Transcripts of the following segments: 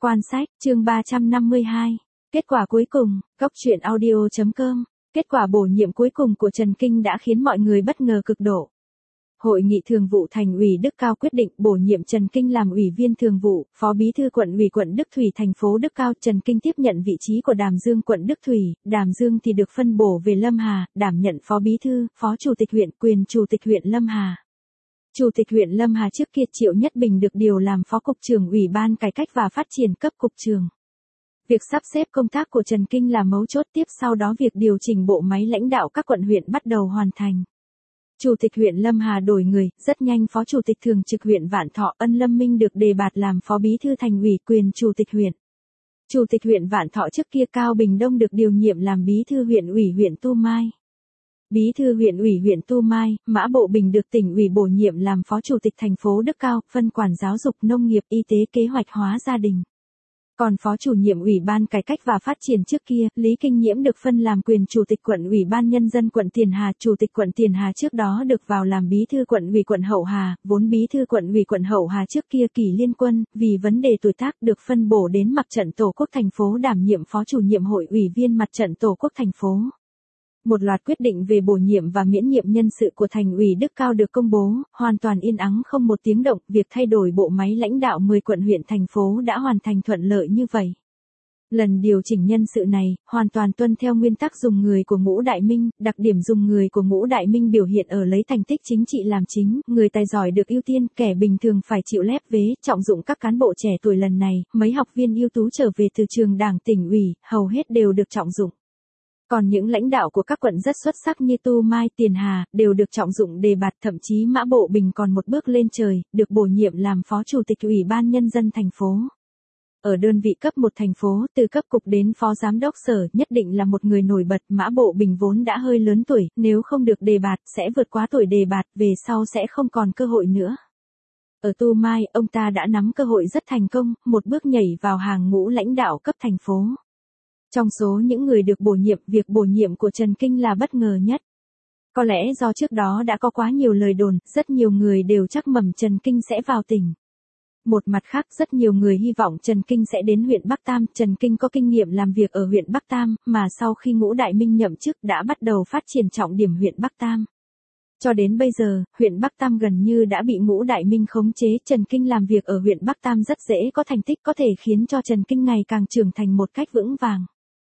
Quan sách, chương 352. Kết quả cuối cùng, Góc truyện audio.com. Kết quả bổ nhiệm cuối cùng của Trần Kinh đã khiến mọi người bất ngờ cực độ. Hội nghị thường vụ Thành ủy Đức Cao quyết định bổ nhiệm Trần Kinh làm ủy viên thường vụ, phó bí thư quận ủy quận Đức Thủy thành phố Đức Cao. Trần Kinh tiếp nhận vị trí của Đàm Dương quận Đức Thủy, Đàm Dương thì được phân bổ về Lâm Hà, đảm nhận phó bí thư, phó chủ tịch huyện, quyền chủ tịch huyện Lâm Hà. Chủ tịch huyện Lâm Hà trước kia Triệu Nhất Bình được điều làm phó cục trưởng Ủy ban Cải cách và Phát triển cấp cục trưởng. Việc sắp xếp công tác của Trần Kinh là mấu chốt, tiếp sau đó việc điều chỉnh bộ máy lãnh đạo các quận huyện bắt đầu hoàn thành. Chủ tịch huyện Lâm Hà đổi người, rất nhanh phó chủ tịch thường trực huyện Vạn Thọ Ân Lâm Minh được đề bạt làm phó bí thư thành ủy, quyền chủ tịch huyện. Chủ tịch huyện Vạn Thọ trước kia Cao Bình Đông được điều nhiệm làm bí thư huyện ủy huyện Tu Mai. Bí thư huyện ủy huyện Tu Mai, Mã Bộ Bình được tỉnh ủy bổ nhiệm làm phó chủ tịch thành phố Đức Cao, phân quản giáo dục, nông nghiệp, y tế, kế hoạch hóa gia đình. Còn phó chủ nhiệm Ủy ban Cải cách và Phát triển trước kia, Lý Kinh Nhiễm được phân làm quyền chủ tịch quận Ủy ban Nhân dân quận Tiền Hà. Chủ tịch quận Tiền Hà trước đó được vào làm bí thư quận ủy quận Hậu Hà, vốn bí thư quận ủy quận Hậu Hà trước kia Kỷ Liên Quân, vì vấn đề tuổi tác được phân bổ đến Mặt trận Tổ quốc thành phố đảm nhiệm phó chủ nhiệm hội ủy viên Mặt trận Tổ quốc thành phố. Một loạt quyết định về bổ nhiệm và miễn nhiệm nhân sự của Thành ủy Đức Cao được công bố, hoàn toàn yên ắng không một tiếng động, việc thay đổi bộ máy lãnh đạo 10 quận huyện thành phố đã hoàn thành thuận lợi như vậy. Lần điều chỉnh nhân sự này, hoàn toàn tuân theo nguyên tắc dùng người của Ngũ Đại Minh, đặc điểm dùng người của Ngũ Đại Minh biểu hiện ở lấy thành tích chính trị làm chính, người tài giỏi được ưu tiên, kẻ bình thường phải chịu lép vế, trọng dụng các cán bộ trẻ tuổi lần này, mấy học viên ưu tú trở về từ trường đảng tỉnh ủy, hầu hết đều được trọng dụng. Còn những lãnh đạo của các quận rất xuất sắc như Tu Mai, Tiền Hà, đều được trọng dụng đề bạt, thậm chí Mã Bộ Bình còn một bước lên trời, được bổ nhiệm làm phó chủ tịch Ủy ban Nhân dân thành phố. Ở đơn vị cấp 1 thành phố, từ cấp cục đến phó giám đốc sở, nhất định là một người nổi bật. Mã Bộ Bình vốn đã hơi lớn tuổi, nếu không được đề bạt, sẽ vượt quá tuổi đề bạt, về sau sẽ không còn cơ hội nữa. Ở Tu Mai, ông ta đã nắm cơ hội rất thành công, một bước nhảy vào hàng ngũ lãnh đạo cấp thành phố. Trong số những người được bổ nhiệm, việc bổ nhiệm của Trần Kinh là bất ngờ nhất. Có lẽ do trước đó đã có quá nhiều lời đồn, rất nhiều người đều chắc mẩm Trần Kinh sẽ vào tỉnh. Một mặt khác, rất nhiều người hy vọng Trần Kinh sẽ đến huyện Bắc Tam. Trần Kinh có kinh nghiệm làm việc ở huyện Bắc Tam, mà sau khi Ngũ Đại Minh nhậm chức đã bắt đầu phát triển trọng điểm huyện Bắc Tam. Cho đến bây giờ, huyện Bắc Tam gần như đã bị Ngũ Đại Minh khống chế. Trần Kinh làm việc ở huyện Bắc Tam rất dễ có thành tích, có thể khiến cho Trần Kinh ngày càng trưởng thành một cách vững vàng.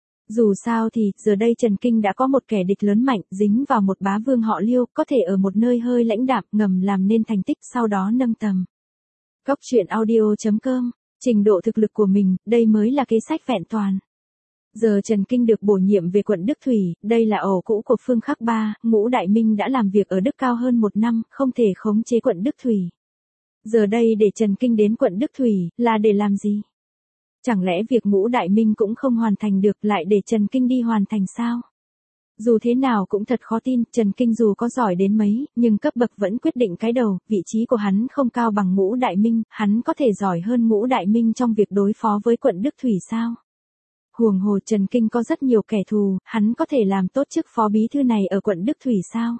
Dù sao thì, giờ đây Trần Kinh đã có một kẻ địch lớn mạnh, dính vào một bá vương họ Liêu, có thể ở một nơi hơi lãnh đạm, ngầm làm nên thành tích, sau đó nâng tầm. Góc truyện audio.com. Trình độ thực lực của mình, đây mới là kế sách vẹn toàn. Giờ Trần Kinh được bổ nhiệm về quận Đức Thủy, đây là ổ cũ của Phương Khắc Ba. Ngũ Đại Minh đã làm việc ở Đức Cao hơn 1 năm, không thể khống chế quận Đức Thủy. Giờ đây để Trần Kinh đến quận Đức Thủy, là để làm gì? Chẳng lẽ việc Ngũ Đại Minh cũng không hoàn thành được, lại để Trần Kinh đi hoàn thành sao? Dù thế nào cũng thật khó tin, Trần Kinh dù có giỏi đến mấy, nhưng cấp bậc vẫn quyết định cái đầu, vị trí của hắn không cao bằng Ngũ Đại Minh, hắn có thể giỏi hơn Ngũ Đại Minh trong việc đối phó với quận Đức Thủy sao? Huống hồ Trần Kinh có rất nhiều kẻ thù, hắn có thể làm tốt chức phó bí thư này ở quận Đức Thủy sao?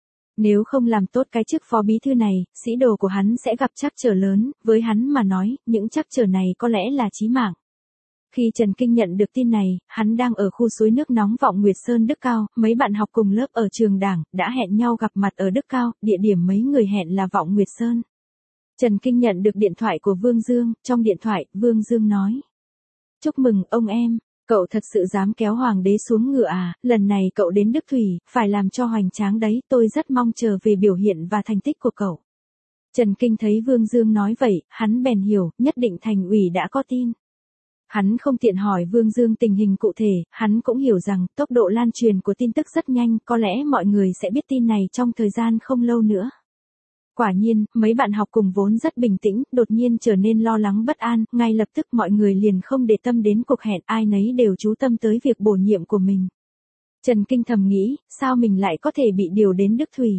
Nếu không làm tốt cái chức phó bí thư này, sĩ đồ của hắn sẽ gặp trắc trở lớn, với hắn mà nói, những trắc trở này có lẽ là chí mạng. Khi Trần Kinh nhận được tin này, hắn đang ở khu suối nước nóng Vọng Nguyệt Sơn Đức Cao, mấy bạn học cùng lớp ở trường đảng, đã hẹn nhau gặp mặt ở Đức Cao, địa điểm mấy người hẹn là Vọng Nguyệt Sơn. Trần Kinh nhận được điện thoại của Vương Dương, trong điện thoại, Vương Dương nói. Chúc mừng ông em. Cậu thật sự dám kéo hoàng đế xuống ngựa à, lần này cậu đến Đức Thủy, phải làm cho hoành tráng đấy, tôi rất mong chờ về biểu hiện và thành tích của cậu. Trần Kinh thấy Vương Dương nói vậy, hắn bèn hiểu, nhất định Thành ủy đã có tin. Hắn không tiện hỏi Vương Dương tình hình cụ thể, hắn cũng hiểu rằng, tốc độ lan truyền của tin tức rất nhanh, có lẽ mọi người sẽ biết tin này trong thời gian không lâu nữa. Quả nhiên, mấy bạn học cùng vốn rất bình tĩnh, đột nhiên trở nên lo lắng bất an, ngay lập tức mọi người liền không để tâm đến cuộc hẹn, ai nấy đều chú tâm tới việc bổ nhiệm của mình. Trần Kinh thầm nghĩ, sao mình lại có thể bị điều đến Đức Thủy?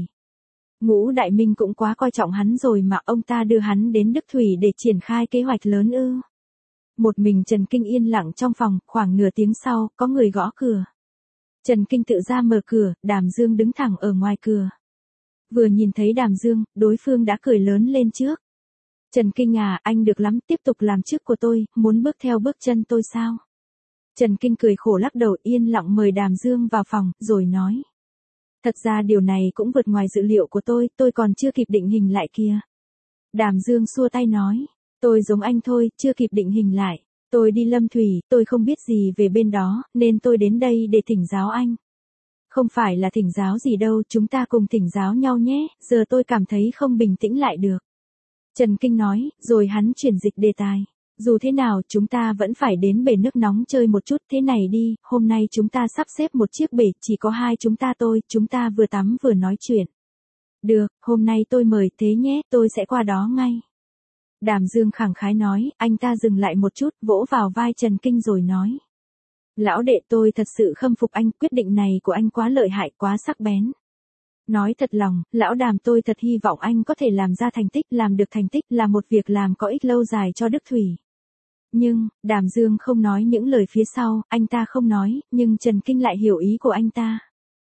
Ngũ Đại Minh cũng quá coi trọng hắn rồi mà ông ta đưa hắn đến Đức Thủy để triển khai kế hoạch lớn ư? Một mình Trần Kinh yên lặng trong phòng, khoảng nửa tiếng sau, có người gõ cửa. Trần Kinh tự ra mở cửa, Đàm Dương đứng thẳng ở ngoài cửa. Vừa nhìn thấy Đàm Dương, đối phương đã cười lớn lên trước. Trần Kinh à, anh được lắm, tiếp tục làm trước của tôi, muốn bước theo bước chân tôi sao? Trần Kinh cười khổ lắc đầu, yên lặng mời Đàm Dương vào phòng, rồi nói. Thật ra điều này cũng vượt ngoài dự liệu của tôi còn chưa kịp định hình lại kìa. Đàm Dương xua tay nói, tôi giống anh thôi, chưa kịp định hình lại. Tôi đi Lâm Thủy, tôi không biết gì về bên đó, nên tôi đến đây để thỉnh giáo anh. Không phải là thỉnh giáo gì đâu, chúng ta cùng thỉnh giáo nhau nhé, giờ tôi cảm thấy không bình tĩnh lại được. Trần Kinh nói, rồi hắn chuyển dịch đề tài. Dù thế nào, chúng ta vẫn phải đến bể nước nóng chơi một chút, thế này đi, hôm nay chúng ta sắp xếp một chiếc bể, chỉ có hai chúng ta thôi, chúng ta vừa tắm vừa nói chuyện. Được, hôm nay tôi mời thế nhé, tôi sẽ qua đó ngay. Đàm Dương khẳng khái nói, anh ta dừng lại một chút, vỗ vào vai Trần Kinh rồi nói. Lão đệ, tôi thật sự khâm phục anh, quyết định này của anh quá lợi hại, quá sắc bén. Nói thật lòng, lão Đàm, tôi thật hy vọng anh có thể làm ra thành tích, làm được thành tích là một việc làm có ích lâu dài cho Đức Thủy. Nhưng, Đàm Dương không nói những lời phía sau, anh ta không nói, nhưng Trần Kinh lại hiểu ý của anh ta.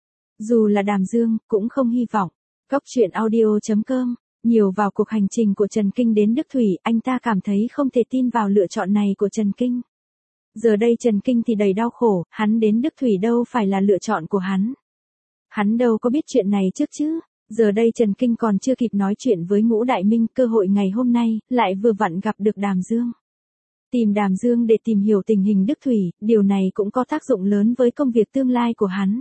Dù là Đàm Dương, cũng không hy vọng. Góc truyện audio.com, nhiều vào cuộc hành trình của Trần Kinh đến Đức Thủy, anh ta cảm thấy không thể tin vào lựa chọn này của Trần Kinh. Giờ đây Trần Kinh thì đầy đau khổ, hắn đến Đức Thủy đâu phải là lựa chọn của hắn. Hắn đâu có biết chuyện này trước chứ. Giờ đây Trần Kinh còn chưa kịp nói chuyện với Ngũ Đại Minh, cơ hội ngày hôm nay, lại vừa vặn gặp được Đàm Dương. Tìm Đàm Dương để tìm hiểu tình hình Đức Thủy, điều này cũng có tác dụng lớn với công việc tương lai của hắn.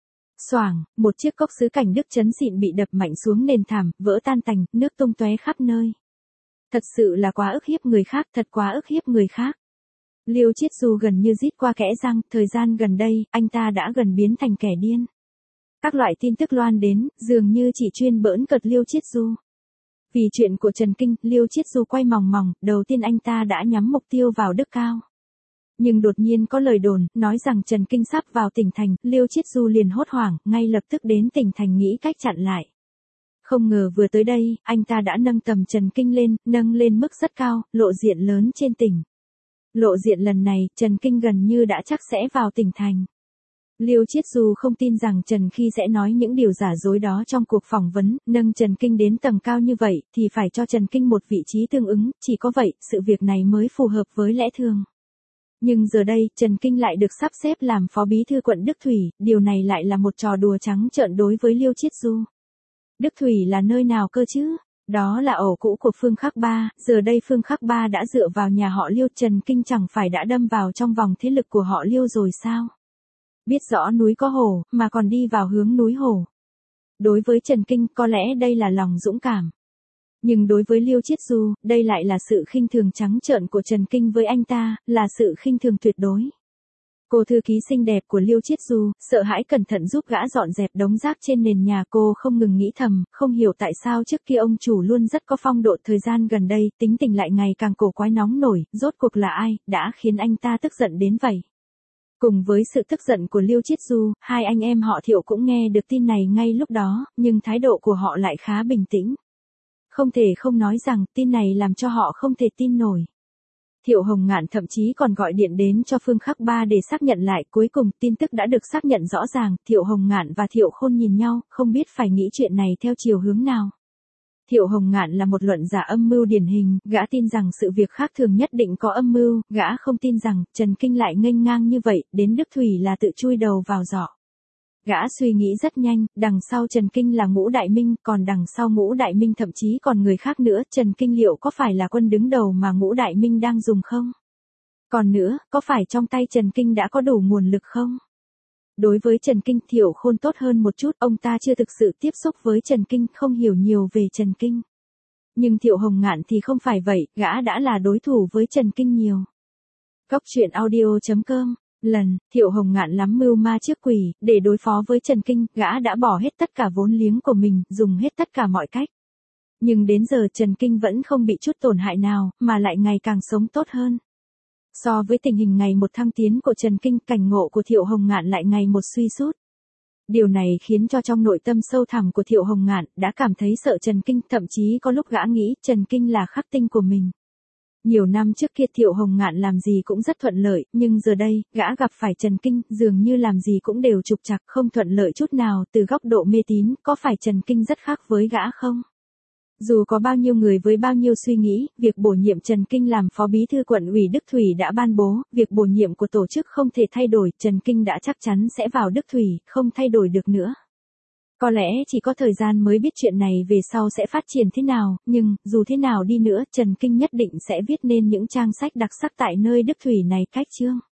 Xoảng, một chiếc cốc sứ cảnh Đức trấn xịn bị đập mạnh xuống nền thảm, vỡ tan tành, nước tung tóe khắp nơi. Thật sự là quá ức hiếp người khác, thật quá ức hiếp người khác. Liêu Chiết Du gần như rít qua kẽ răng, thời gian gần đây, anh ta đã gần biến thành kẻ điên. Các loại tin tức loan đến, dường như chỉ chuyên bỡn cợt Liêu Chiết Du. Vì chuyện của Trần Kinh, Liêu Chiết Du quay mòng mòng, đầu tiên anh ta đã nhắm mục tiêu vào Đức Cao. Nhưng đột nhiên có lời đồn, nói rằng Trần Kinh sắp vào tỉnh thành, Liêu Chiết Du liền hốt hoảng, ngay lập tức đến tỉnh thành nghĩ cách chặn lại. Không ngờ vừa tới đây, anh ta đã nâng tầm Trần Kinh lên, nâng lên mức rất cao, lộ diện lớn trên tỉnh. Lộ diện lần này, Trần Kinh gần như đã chắc sẽ vào tỉnh thành. Liêu Chiết Du không tin rằng Trần Khi sẽ nói những điều giả dối đó trong cuộc phỏng vấn, nâng Trần Kinh đến tầm cao như vậy, thì phải cho Trần Kinh một vị trí tương ứng, chỉ có vậy, sự việc này mới phù hợp với lẽ thường. Nhưng giờ đây, Trần Kinh lại được sắp xếp làm phó bí thư quận Đức Thủy, điều này lại là một trò đùa trắng trợn đối với Liêu Chiết Du. Đức Thủy là nơi nào cơ chứ? Đó là ổ cũ của Phương Khắc Ba, giờ đây Phương Khắc Ba đã dựa vào nhà họ Liêu, Trần Kinh chẳng phải đã đâm vào trong vòng thế lực của họ Liêu rồi sao? Biết rõ núi có hổ, mà còn đi vào hướng núi hổ. Đối với Trần Kinh, có lẽ đây là lòng dũng cảm. Nhưng đối với Liêu Chiết Du, đây lại là sự khinh thường trắng trợn của Trần Kinh với anh ta, là sự khinh thường tuyệt đối. Cô thư ký xinh đẹp của Liêu Chiết Du, sợ hãi cẩn thận giúp gã dọn dẹp đống rác trên nền nhà, cô không ngừng nghĩ thầm, không hiểu tại sao trước kia ông chủ luôn rất có phong độ, thời gian gần đây, tính tình lại ngày càng cổ quái nóng nổi, rốt cuộc là ai, đã khiến anh ta tức giận đến vậy. Cùng với sự tức giận của Liêu Chiết Du, hai anh em họ Thiệu cũng nghe được tin này ngay lúc đó, nhưng thái độ của họ lại khá bình tĩnh. Không thể không nói rằng, tin này làm cho họ không thể tin nổi. Thiệu Hồng Ngạn thậm chí còn gọi điện đến cho Phương Khắc Ba để xác nhận lại, cuối cùng tin tức đã được xác nhận rõ ràng, Thiệu Hồng Ngạn và Thiệu Khôn nhìn nhau, không biết phải nghĩ chuyện này theo chiều hướng nào. Thiệu Hồng Ngạn là một luận giả âm mưu điển hình, gã tin rằng sự việc khác thường nhất định có âm mưu, gã không tin rằng Trần Kinh lại nghênh ngang như vậy, đến Đức Thủy là tự chui đầu vào giỏ. Gã suy nghĩ rất nhanh, đằng sau Trần Kinh là Ngũ Đại Minh, còn đằng sau Ngũ Đại Minh thậm chí còn người khác nữa, Trần Kinh liệu có phải là quân đứng đầu mà Ngũ Đại Minh đang dùng không? Còn nữa, có phải trong tay Trần Kinh đã có đủ nguồn lực không? Đối với Trần Kinh, Thiệu Khôn tốt hơn một chút, ông ta chưa thực sự tiếp xúc với Trần Kinh, không hiểu nhiều về Trần Kinh. Nhưng Thiệu Hồng Ngạn thì không phải vậy, gã đã là đối thủ với Trần Kinh nhiều. Góc truyện audio.com. Lần, Thiệu Hồng Ngạn lắm mưu ma trước quỷ, để đối phó với Trần Kinh, gã đã bỏ hết tất cả vốn liếng của mình, dùng hết tất cả mọi cách. Nhưng đến giờ Trần Kinh vẫn không bị chút tổn hại nào, mà lại ngày càng sống tốt hơn. So với tình hình ngày một thăng tiến của Trần Kinh, cảnh ngộ của Thiệu Hồng Ngạn lại ngày một suy sút. Điều này khiến cho trong nội tâm sâu thẳm của Thiệu Hồng Ngạn, đã cảm thấy sợ Trần Kinh, thậm chí có lúc gã nghĩ Trần Kinh là khắc tinh của mình. Nhiều năm trước kia Thiệu Hồng Ngạn làm gì cũng rất thuận lợi, nhưng giờ đây, gã gặp phải Trần Kinh, dường như làm gì cũng đều trục trặc, không thuận lợi chút nào, từ góc độ mê tín, có phải Trần Kinh rất khác với gã không? Dù có bao nhiêu người với bao nhiêu suy nghĩ, việc bổ nhiệm Trần Kinh làm Phó Bí thư Quận ủy Đức Thủy đã ban bố, việc bổ nhiệm của tổ chức không thể thay đổi, Trần Kinh đã chắc chắn sẽ vào Đức Thủy, không thay đổi được nữa. Có lẽ chỉ có thời gian mới biết chuyện này về sau sẽ phát triển thế nào, nhưng, dù thế nào đi nữa, Trần Kinh nhất định sẽ viết nên những trang sách đặc sắc tại nơi Đức Thủy này. Cách chương